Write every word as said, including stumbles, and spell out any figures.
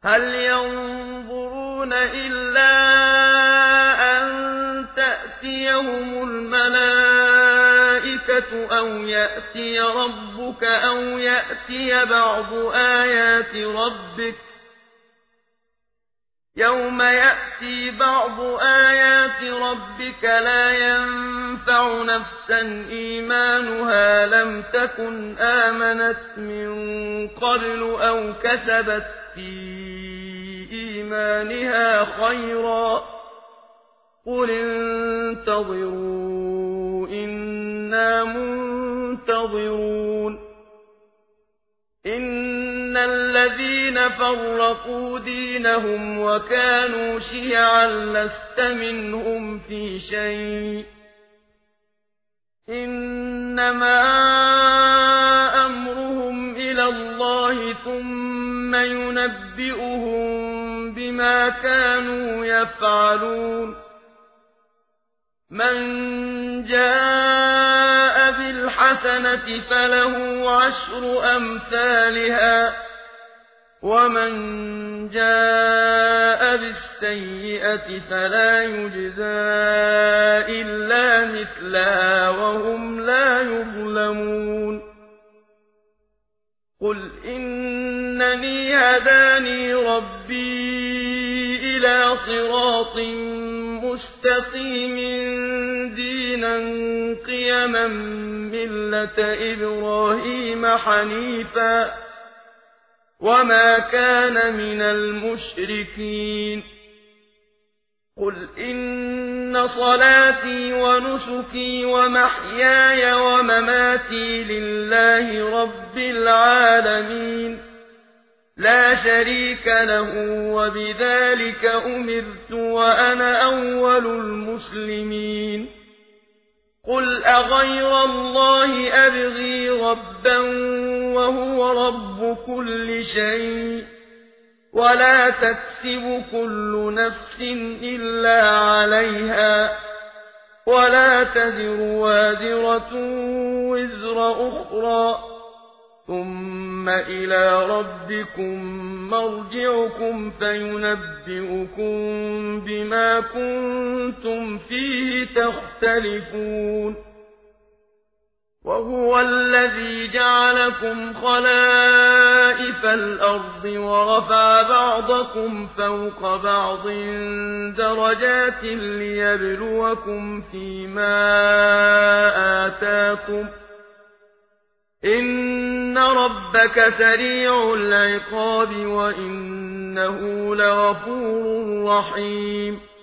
هل ينظرون إلا أن تأتيهم الملائكة أو يأتي ربك أو يأتي بعض آيات ربك يوم يأتي بعض آيات ربك لا ينفع نفسا إيمانها لم تكن آمنت من قبل أو كسبت في إيمانها خيرا قل انتظروا إنا منتظرون إن الذين فرقوا دينهم وكانوا شيعا لست منهم في شيء إنما أمرهم إلى الله ثم ينبئهم بما كانوا يفعلون من جاء بالحسنة فله عشر أمثالها ومن جاء بالسيئة فلا يجزى إلا مثلها وهم لا يظلمون قل إنني هداني ربي إلى صراط مستقيم دينا قيما ملة إبراهيم حنيفا وما كان من المشركين قل إن صلاتي ونسكي ومحياي ومماتي لله رب العالمين لا شريك له وبذلك أمرت وأنا أول المسلمين قل أغير الله أبغي ربا وهو رب كل شيء ولا تكسب كل نفس إلا عليها ولا تزر وازرة وزر أخرى ثم إلى ربكم مرجعكم فينبئكم بما كنتم فيه تختلفون وهو الذي جعلكم خلائف الأرض ورفع بعضكم فوق بعض درجات ليبلوكم فيما آتاكم إن ربك سريع العقاب وإنه لغفور رحيم